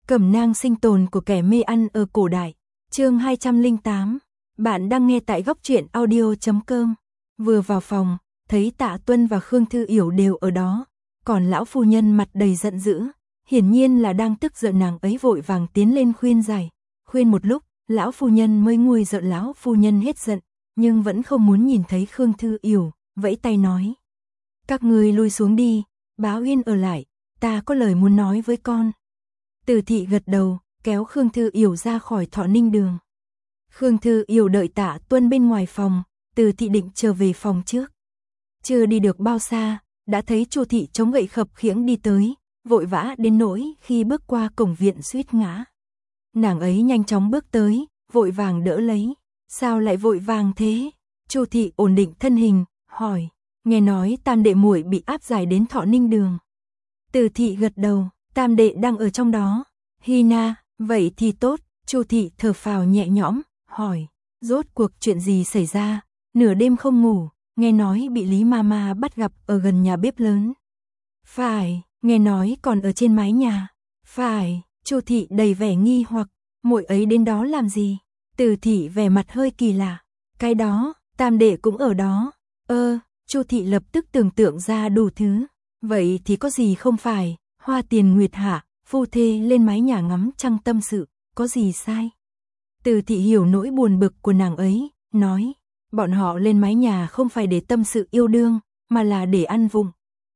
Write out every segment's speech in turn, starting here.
Cẩm nang sinh tồn của kẻ mê ăn ở cổ đại. Chương 208. Bạn đang nghe tại góc truyện audio.com. Vừa vào phòng, thấy Tạ Tuân và Khương Thư Yểu đều ở đó, còn lão phu nhân mặt đầy giận dữ, hiển nhiên là đang tức giận. Nàng ấy vội vàng tiến lên khuyên giải. Khuyên một lúc, lão phu nhân mới nguôi giận. Lão phu nhân hết giận, nhưng vẫn không muốn nhìn thấy Khương Thư Yểu, vẫy tay nói: "Các ngươi lui xuống đi, Bá Uyên ở lại, ta có lời muốn nói với con." Từ Thị gật đầu, kéo Khương Thư Yểu ra khỏi Thọ Ninh Đường. Khương Thư Yểu đợi Tạ Tuân bên ngoài phòng, Từ Thị định trở về phòng trước. Chưa đi được bao xa, đã thấy Chu Thị chống gậy khập khiễng đi tới, vội vã đến nỗi khi bước qua cổng viện suýt ngã. Nàng ấy nhanh chóng bước tới, vội vàng đỡ lấy. "Sao lại vội vàng thế?" Chu Thị ổn định thân hình, hỏi: "Nghe nói Tam đệ muội bị áp giải đến Thọ Ninh Đường." Từ Thị gật đầu: "Tam đệ đang ở trong đó." "Hi na, vậy thì tốt." Chu Thị thở phào nhẹ nhõm, hỏi: "Rốt cuộc chuyện gì xảy ra? Nửa đêm không ngủ, nghe nói bị Lý Mama bắt gặp ở gần nhà bếp lớn." "Phải, nghe nói còn ở trên mái nhà." "Phải." Chu Thị đầy vẻ nghi hoặc: "Muội ấy đến đó làm gì?" Từ Thị vẻ mặt hơi kỳ lạ: "Cái đó, Tam đệ cũng ở đó." Chu Thị lập tức tưởng tượng ra đủ thứ. "Vậy thì có gì không phải, Hoa Tiền Nguyệt Hạ, phu thê lên mái nhà ngắm trăng tâm sự, có gì sai?" Từ Thị hiểu nỗi buồn bực của nàng ấy, nói: "Bọn họ lên mái nhà không phải để tâm sự yêu đương, mà là để ăn vụng."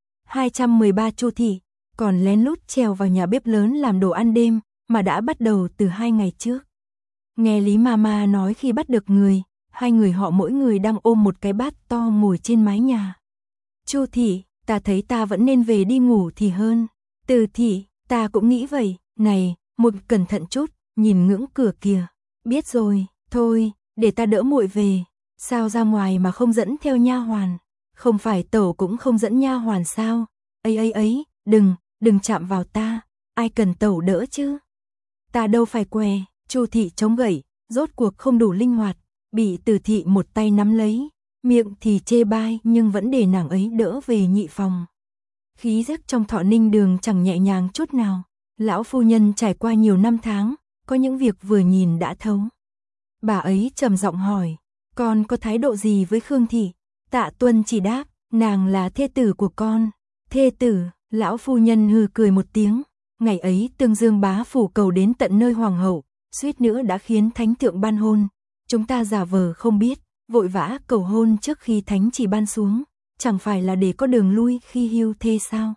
213 Chu Thị còn lén lút trèo vào nhà bếp lớn làm đồ ăn đêm, mà đã bắt đầu từ 2 ngày trước. Nghe Lý Mama nói khi bắt được người, hai người họ mỗi người đang ôm một cái bát to ngồi trên mái nhà. "Chu Thị, ta thấy ta vẫn nên về đi ngủ thì hơn." "Từ Thị, ta cũng nghĩ vậy." "Này, muội cẩn thận chút, nhìn ngưỡng cửa kìa." "Biết rồi, thôi, để ta đỡ muội về." "Sao ra ngoài mà không dẫn theo nha hoàn?" "Không phải tẩu cũng không dẫn nha hoàn sao?" Ấy, đừng chạm vào ta, ai cần tẩu đỡ chứ." "Ta đâu phải què." Chu Thị chống gậy, rốt cuộc không đủ linh hoạt, bị Từ Thị một tay nắm lấy, miệng thì chê bai nhưng vẫn để nàng ấy đỡ về nhị phòng. Khí giác trong Thọ Ninh Đường chẳng nhẹ nhàng chút nào. Lão phu nhân trải qua nhiều năm tháng, có những việc vừa nhìn đã thấu. Bà ấy trầm giọng hỏi: "Con có thái độ gì với Khương Thị?" Tạ Tuân chỉ đáp: "Nàng là thê tử của con." "Thê tử?" Lão phu nhân hừ cười một tiếng. Ngày ấy Tương Dương bá phủ cầu đến tận nơi hoàng hậu, suýt nữa đã khiến thánh thượng ban hôn. Chúng ta giả vờ không biết, vội vã cầu hôn trước khi thánh chỉ ban xuống, chẳng phải là để có đường lui khi hưu thê sao?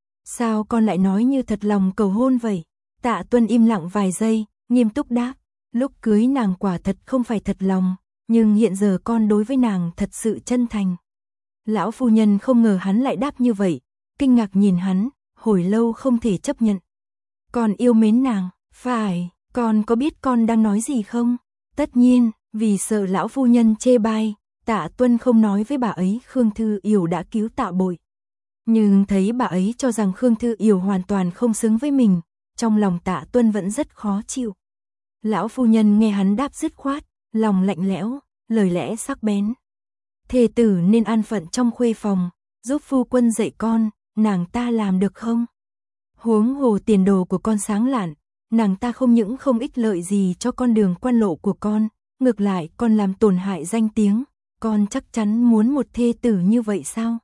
Sao con lại nói như thật lòng cầu hôn vậy?" Tạ Tuân im lặng vài giây, nghiêm túc đáp: "Lúc cưới nàng quả thật không phải thật lòng, nhưng hiện giờ con đối với nàng thật sự chân thành." Lão phu nhân không ngờ hắn lại đáp như vậy, kinh ngạc nhìn hắn, hồi lâu không thể chấp nhận. "Con yêu mến nàng." "Phải." "Con có biết con đang nói gì không?" Tất nhiên, vì sợ lão phu nhân chê bai, Tạ Tuân không nói với bà ấy Khương Thư Yểu đã cứu Tạ Bội. Nhưng thấy bà ấy cho rằng Khương Thư Yểu hoàn toàn không xứng với mình, trong lòng Tạ Tuân vẫn rất khó chịu. Lão phu nhân nghe hắn đáp dứt khoát, lòng lạnh lẽo, lời lẽ sắc bén: "Thê tử nên an phận trong khuê phòng, giúp phu quân dạy con, nàng ta làm được không? Huống hồ tiền đồ của con sáng lạn, nàng ta không những không ích lợi gì cho con đường quan lộ của con, ngược lại còn làm tổn hại danh tiếng. Con chắc chắn muốn một thê tử như vậy sao?"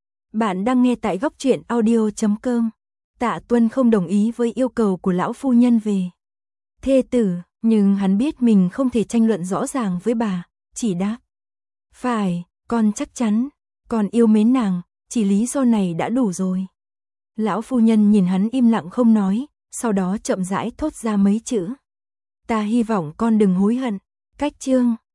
Bạn đang nghe tại góc truyện audio.com. Tạ Tuân không đồng ý với yêu cầu của lão phu nhân về thê tử, nhưng hắn biết mình không thể tranh luận rõ ràng với bà, chỉ đáp: "Phải, con chắc chắn, con yêu mến nàng, chỉ lý do này đã đủ rồi." Lão phu nhân nhìn hắn im lặng không nói, sau đó chậm rãi thốt ra mấy chữ: "Ta hy vọng con đừng hối hận." Cách chương